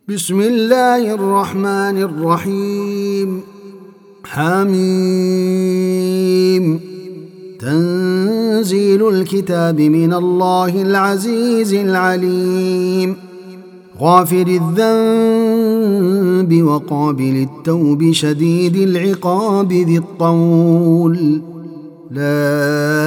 بسم الله الرحمن الرحيم. حميم. تنزيل الكتاب من الله العزيز العليم، غافر الذنب وقابل التوب شديد العقاب ذي الطول، لا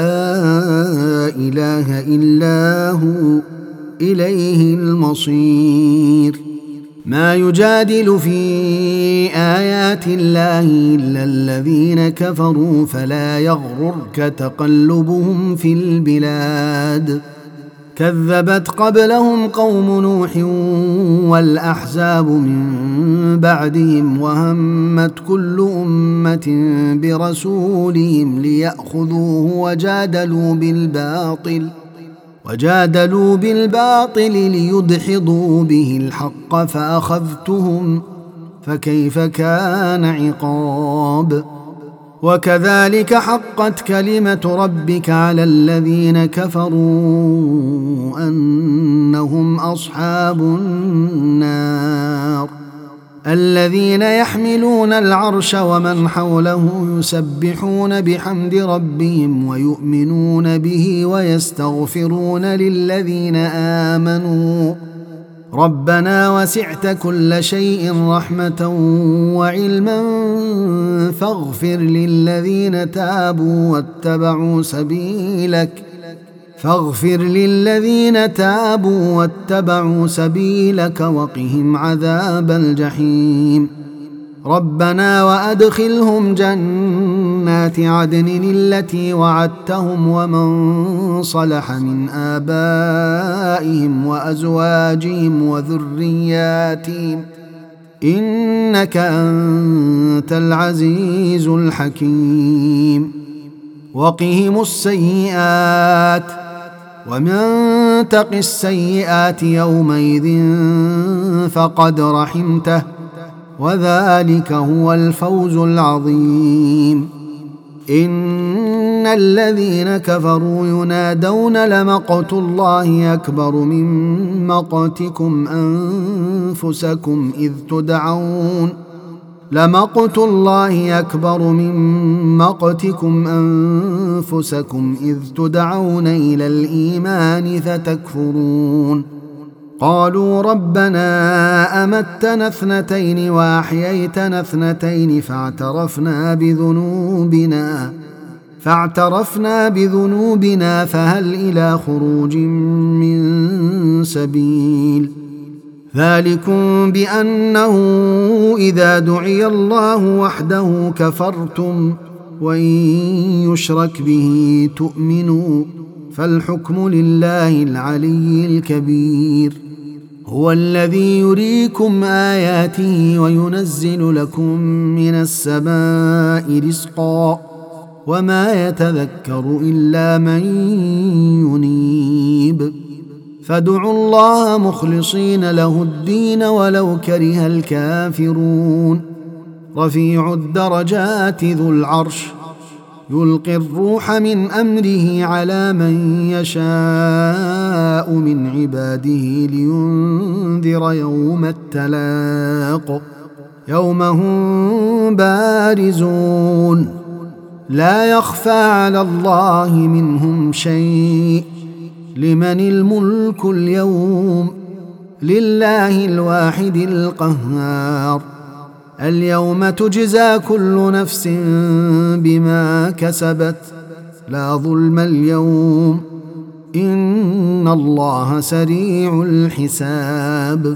إله إلا هو إليه المصير. ما يجادل في آيات الله إلا الذين كفروا، فلا يغررك تقلبهم في البلاد. كذبت قبلهم قوم نوح والأحزاب من بعدهم، وهمت كل أمة برسولهم ليأخذوه وجادلوا بالباطل ليدحضوا به الحق، فأخذتهم فكيف كان عقاب. وكذلك حقت كلمة ربك على الذين كفروا أنهم أصحاب النار. الذين يحملون العرش ومن حوله يسبحون بحمد ربهم ويؤمنون به ويستغفرون للذين آمنوا ربنا وسعت كل شيء رحمة وعلما فاغفر للذين تابوا واتبعوا سبيلك وقهم عذاب الجحيم. ربنا وأدخلهم جنات عدن التي وعدتهم ومن صلح من آبائهم وأزواجهم وذرياتهم إنك أنت العزيز الحكيم. وقهم السيئات، ومن تق السيئات يومئذ فقد رحمته، وذلك هو الفوز العظيم. إن الذين كفروا ينادون لمقت الله أكبر من مقتكم أنفسكم إذ تدعون إلى الإيمان فتكفرون. قالوا ربنا أمتنا اثنتين وأحييتنا اثنتين فاعترفنا بذنوبنا فهل إلى خروج من سبيل. ذلكم بأنه إذا دعي الله وحده كفرتم وإن يشرك به تؤمنوا، فالحكم لله العلي الكبير. هو الذي يريكم آياته وينزل لكم من السماء رزقا، وما يتذكر إلا من ينيب. فادعوا الله مخلصين له الدين ولو كره الكافرون. رفيع الدرجات ذو العرش يلقي الروح من أمره على من يشاء من عباده لينذر يوم التلاق، يوم هم بارزون لا يخفى على الله منهم شيء. لمن الملك اليوم؟ لله الواحد القهار. اليوم تجزى كل نفس بما كسبت، لا ظلم اليوم إن الله سريع الحساب.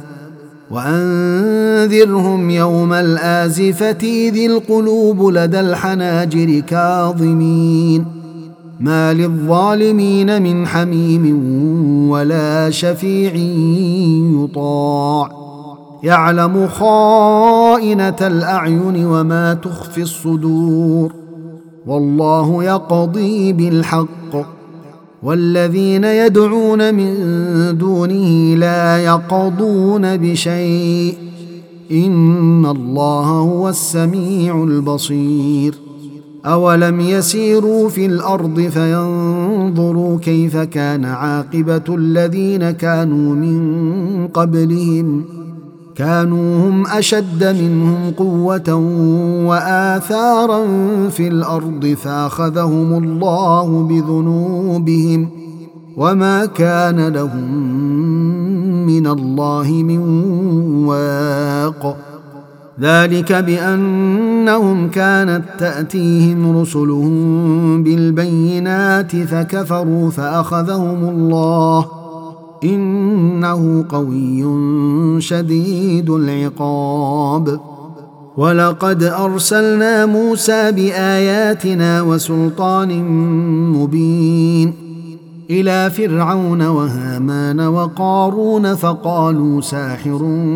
وأنذرهم يوم الآزفة ذي القلوب لدى الحناجر كاظمين، ما للظالمين من حميم ولا شفيع يطاع. يعلم خائنة الأعين وما تخفي الصدور، والله يقضي بالحق. والذين يدعون من دونه لا يقضون بشيء، إن الله هو السميع البصير. أولم يسيروا في الأرض فينظروا كيف كان عاقبة الذين كانوا من قبلهم كانوا هم أشد منهم قوة وآثارا في الأرض فأخذهم الله بذنوبهم وما كان لهم من الله من واق. ذلك بأنهم كانت تأتيهم رسلهم بالبينات فكفروا فأخذهم الله إنه قوي شديد العقاب. ولقد أرسلنا موسى بآياتنا وسلطان مبين إلى فرعون وهامان وقارون فقالوا ساحر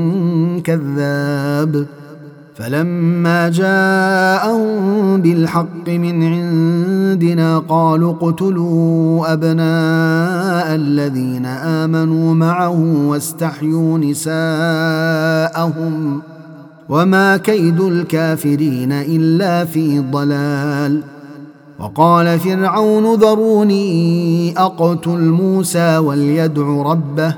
كذاب. فلما جاءهم بالحق من عندنا قالوا اقتلوا أبناء الذين آمنوا معه واستحيوا نساءهم وما كيد الكافرين إلا في ضلال. وقال فرعون ذروني أقتل موسى وليدع ربه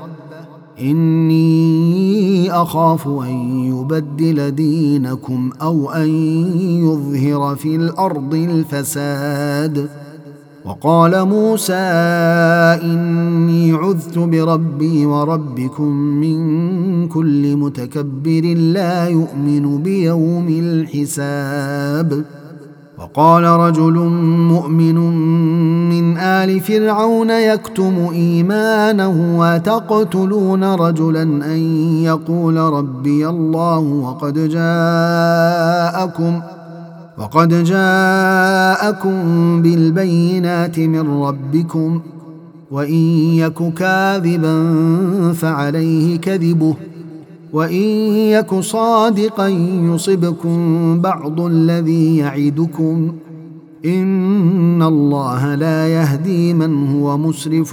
إني أخاف أن يبدل دينكم أو أن يظهر في الأرض الفساد. وقال موسى إني عذت بربي وربكم من كل متكبر لا يؤمن بيوم الحساب. وقال رجل مؤمن من آل فرعون يكتم إيمانه وتقتلون رجلا أن يقول ربي الله وقد جاءكم بالبينات من ربكم وإن يك كاذبا فعليه كذبه وإن يك صادقا يصبكم بعض الذي يعدكم إن الله لا يهدي من هو مسرف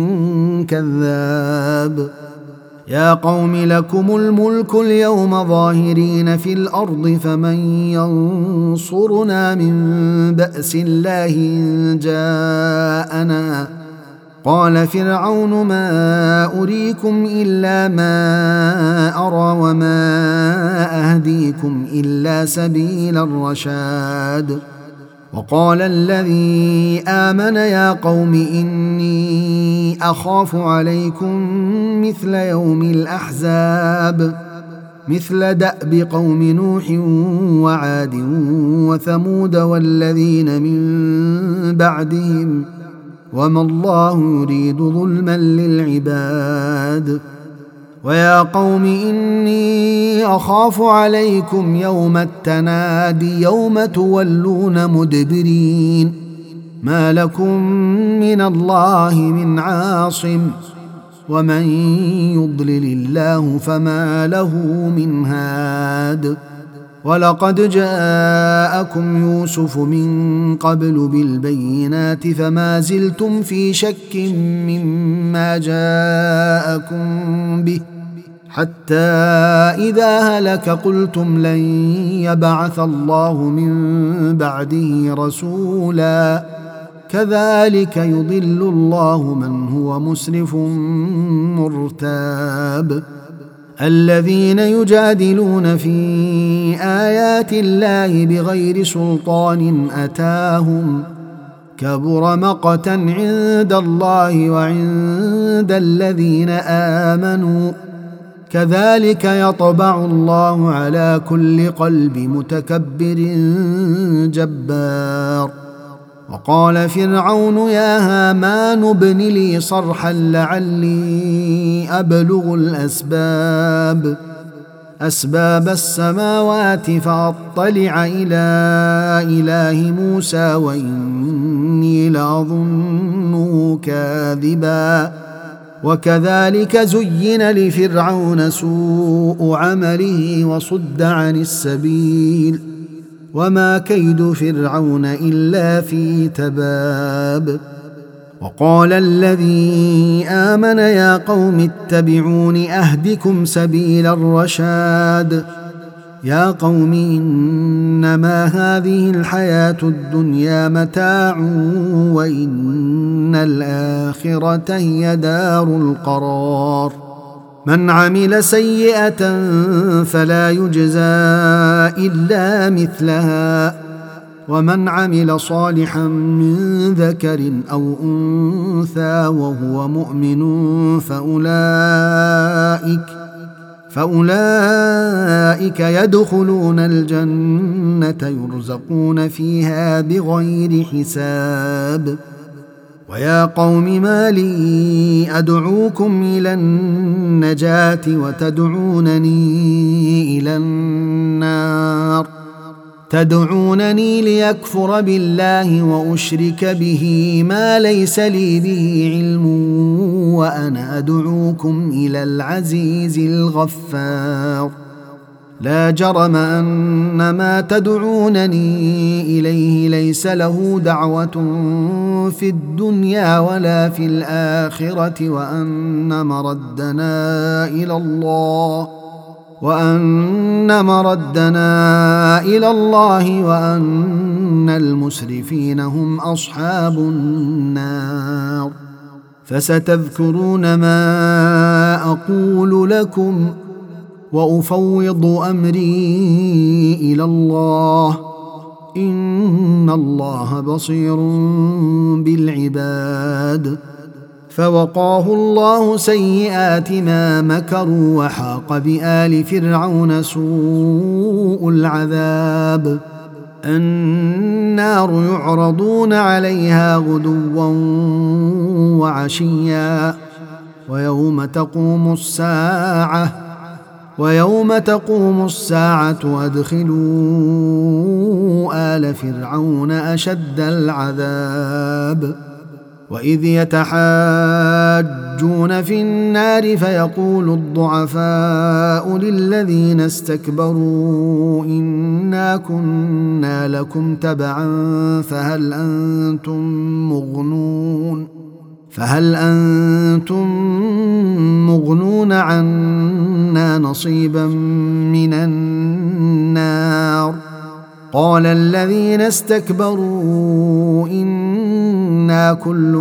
كذاب. يا قوم لكم الملك اليوم ظاهرين في الأرض فمن ينصرنا من بأس الله إن جاءنا. قال فرعون ما أريكم إلا ما أرى وما أهديكم إلا سبيل الرشاد. وقال الذي آمن يا قوم إني أخاف عليكم مثل يوم الأحزاب مثل دأب قوم نوح وعاد وثمود والذين من بعدهم وما الله يريد ظلما للعباد. ويا قوم إني أخاف عليكم يوم التنادي يوم تولون مدبرين ما لكم من الله من عاصم ومن يضلل الله فما له من هاد. ولقد جاءكم يوسف من قبل بالبينات فما زلتم في شك مما جاءكم به حتى إذا هلك قلتم لن يبعث الله من بعده رسولا كذلك يضل الله من هو مسرف مرتاب. الذين يجادلون في آيات الله بغير سلطان أتاهم كبر مقتا عند الله وعند الذين آمنوا كذلك يطبع الله على كل قلب متكبر جبار. وقال فرعون يا هامان ابن لي صرحا لعلي أبلغ أسباب السماوات فأطلع إلى إله موسى وإني لأظنه كاذبا. وكذلك زين لفرعون سوء عمله وصد عن السبيل وما كيد فرعون إلا في تباب. وقال الذي آمن يا قوم اتبعون أهدكم سبيل الرشاد. يا قوم إنما هذه الحياة الدنيا متاع وإن الآخرة هي دار القرار. من عمل سيئة فلا يجزى إلا مثلها ومن عمل صالحا من ذكر أو أنثى وهو مؤمن فأولئك يدخلون الجنة يرزقون فيها بغير حساب. ويا قوم ما لي أدعوكم إلى النجاة وتدعونني إلى النار تدعونني ليكفر بالله وأشرك به ما ليس لي به علم وأنا أدعوكم إلى العزيز الغفار. لا جرم أن ما تدعونني إليه ليس له دعوة في الدنيا ولا في الآخرة وأن مردنا إلى الله وأن المسرفين هم أصحاب النار. فستذكرون ما أقول لكم وأفوض أمري إلى الله إن الله بصير بالعباد. فوقاه الله سيئات ما مكروا وحاق بآل فرعون سوء العذاب. النار يعرضون عليها غدوا وعشيا ويوم تقوم الساعة أدخلوا آل فرعون أشد العذاب. وإذ يتحاجون في النار فيقول الضعفاء للذين استكبروا إنا كنا لكم تبعا فهل أنتم مغنون عنا نصيبا من النار. قال الذين استكبروا إنا كل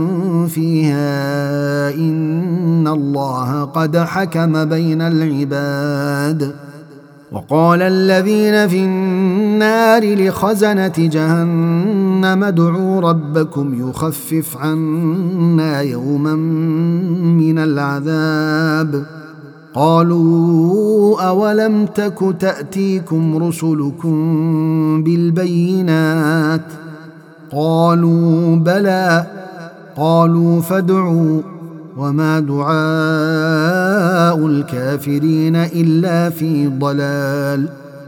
فيها إن الله قد حكم بين العباد. وقال الذين في النار لخزنة جهنم ادعوا ربكم يخفف عنا يوما من العذاب. قالوا أولم تك تأتيكم رسلكم بالبينات قالوا بلى قالوا فادعوا وما دعاء الكافرين إلا في ضلال.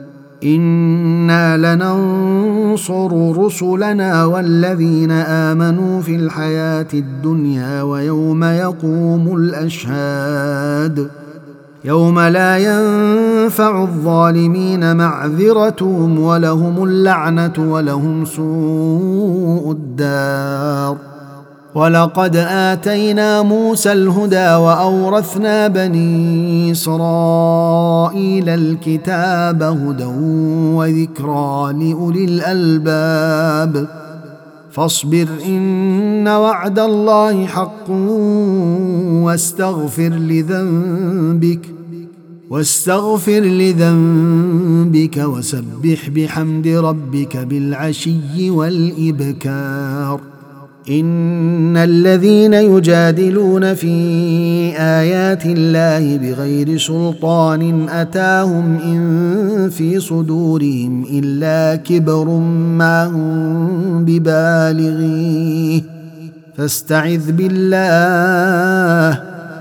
إنا لننصر رسلنا والذين آمنوا في الحياة الدنيا ويوم يقوم الأشهاد يوم لا ينفع الظالمين معذرتهم ولهم اللعنة ولهم سوء الدار. ولقد آتينا موسى الهدى وأورثنا بني إسرائيل الكتاب هدى وذكرى لأولي الألباب. فاصبر إن وعد الله حق واستغفر لذنبك وسبح بحمد ربك بالعشي والإبكار. إن الذين يجادلون في آيات الله بغير سلطان أتاهم إن في صدورهم إلا كبر ما هم ببالغيه فاستعذ بالله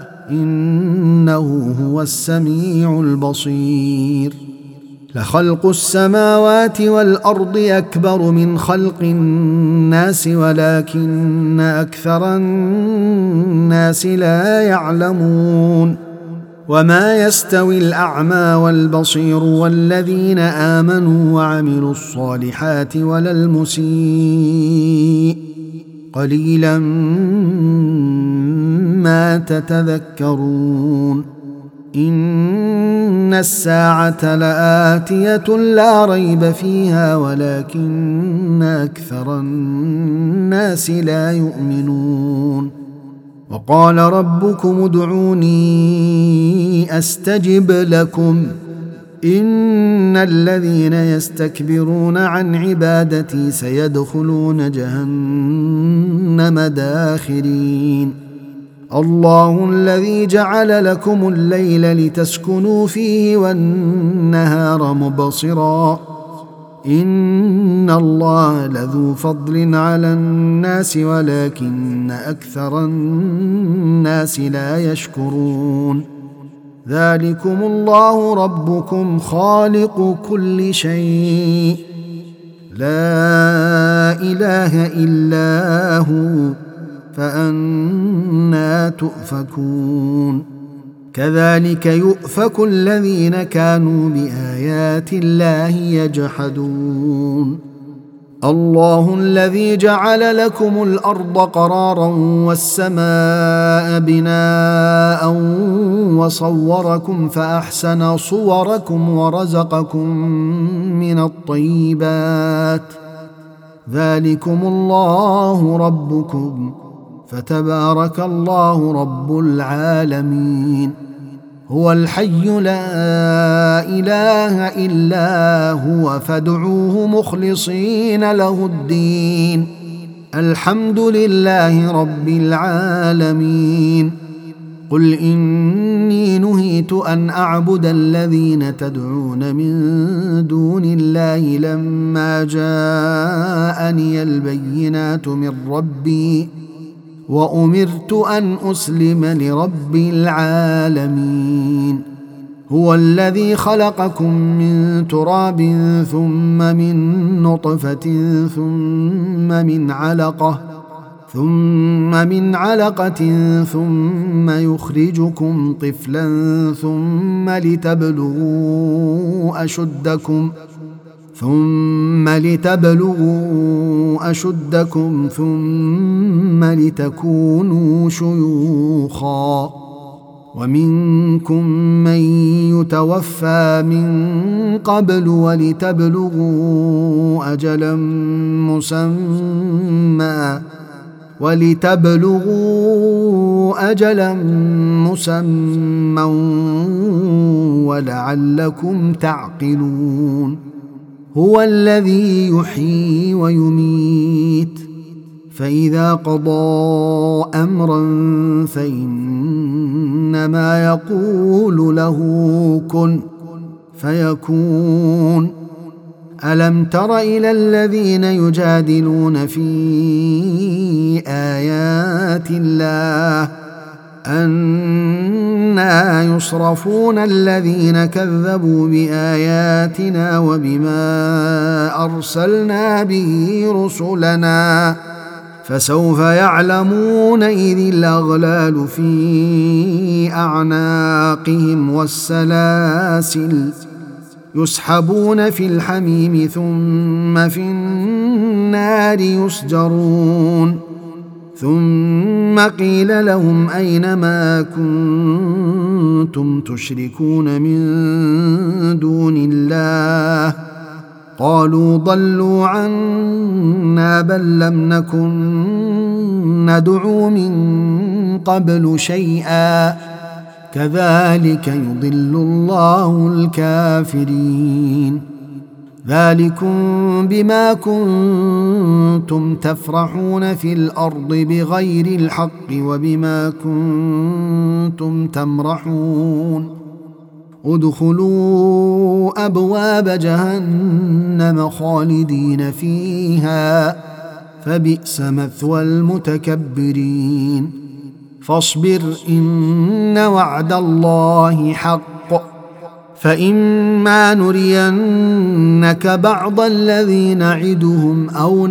إنه هو السميع البصير. لخلق السماوات والأرض أكبر من خلق الناس ولكن أكثر الناس لا يعلمون. وما يستوي الأعمى والبصير والذين آمنوا وعملوا الصالحات ولا المسيء قليلا ما تتذكرون. إن الساعة لآتية لا ريب فيها ولكن أكثر الناس لا يؤمنون. وقال ربكم ادعوني استجب لكم ان الذين يستكبرون عن عبادتي سيدخلون جهنم داخرين. الله الذي جعل لكم الليل لتسكنوا فيه والنهار مبصرا ان الله لذو فضل على الناس ولكن اكثر الناس لا يشكرون. ذلكم الله ربكم خالق كل شيء لا اله الا هو فأنى تؤفكون. كذلك يؤفك الذين كانوا بآيات الله يجحدون. الله الذي جعل لكم الأرض قرارا والسماء بناء وصوركم فأحسن صوركم ورزقكم من الطيبات ذلكم الله ربكم فتبارك الله رب العالمين. هو الحي لا إله إلا هو فادعوه مخلصين له الدين الحمد لله رب العالمين. قل إني نهيت أن أعبد الذين تدعون من دون الله لما جاءني البينات من ربي وأمرت أن أسلم لرب العالمين. هو الذي خلقكم من تراب ثم من نطفة ثم من علقة ثم يخرجكم طفلا ثم لتبلغوا أشدكم ثم لتكونوا شيوخا ومنكم من يتوفى من قبل ولتبلغوا أجلا مسمى ولعلكم تعقلون. هو الذي يحيي ويميت فإذا قضى أمرا فإنما يقول له كن فيكون. ألم تر إلى الذين يجادلون في آيات الله أنى يصرفون الذين كذبوا بآياتنا وبما أرسلنا به رسلنا فسوف يعلمون إذ الأغلال في أعناقهم والسلاسل يسحبون في الحميم ثم في النار يسجرون. ثم قيل لهم أين ما كنتم تشركون من دون الله قالوا ضلوا عنا بل لم نكن ندعو من قبل شيئا كذلك يضل الله الكافرين. ذلكم بما كنتم تفرحون في الأرض بغير الحق وبما كنتم تمرحون. ادخلوا أبواب جهنم خالدين فيها فبئس مثوى المتكبرين. فاصبر إن وعد الله حق فإما نرينك بعض الذي نعدهم أو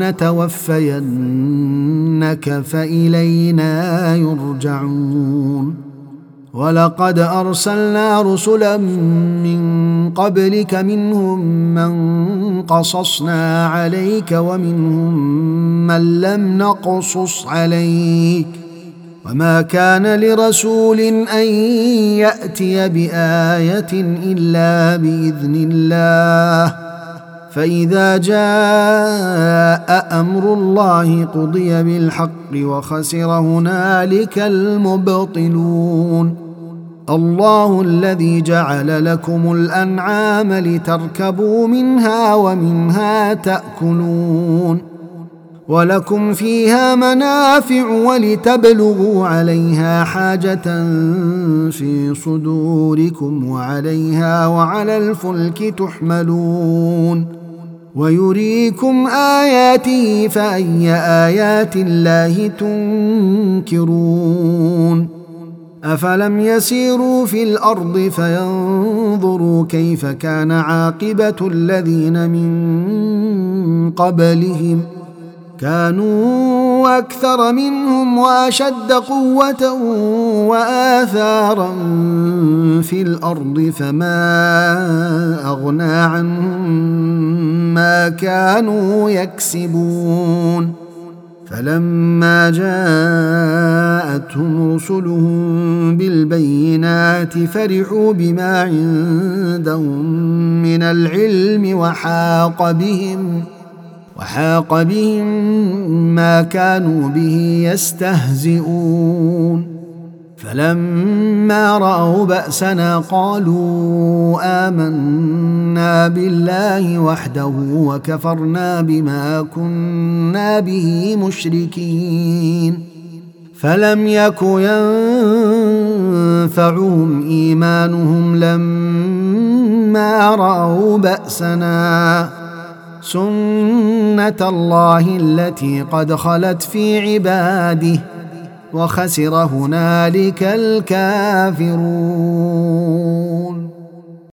نتوفينك فإلينا يرجعون. ولقد أرسلنا رسلا من قبلك منهم من قصصنا عليك ومنهم من لم نقصص عليك وما كان لرسول أن يأتي بآية إلا بإذن الله فإذا جاء أمر الله قضي بالحق وخسر هنالك المبطلون. الله الذي جعل لكم الأنعام لتركبوا منها ومنها تأكلون ولكم فيها منافع ولتبلغوا عليها حاجة في صدوركم وعليها وعلى الفلك تحملون ويريكم آياته فأي آيات الله تنكرون. أفلم يسيروا في الأرض فينظروا كيف كان عاقبة الذين من قبلهم كانوا أكثر منهم وأشد قوة وآثارا في الأرض فما أغنى عنهم ما كانوا يكسبون. فلما جاءتهم رسلهم بالبينات فرحوا بما عندهم من العلم وحاق بهم ما كانوا به يستهزئون. فلما رأوا بأسنا قالوا آمنا بالله وحده وكفرنا بما كنا به مشركين. فلم يك ينفعهم إيمانهم لما رأوا بأسنا سنة الله التي قد خلت في عباده وخسر هنالك الكافرون.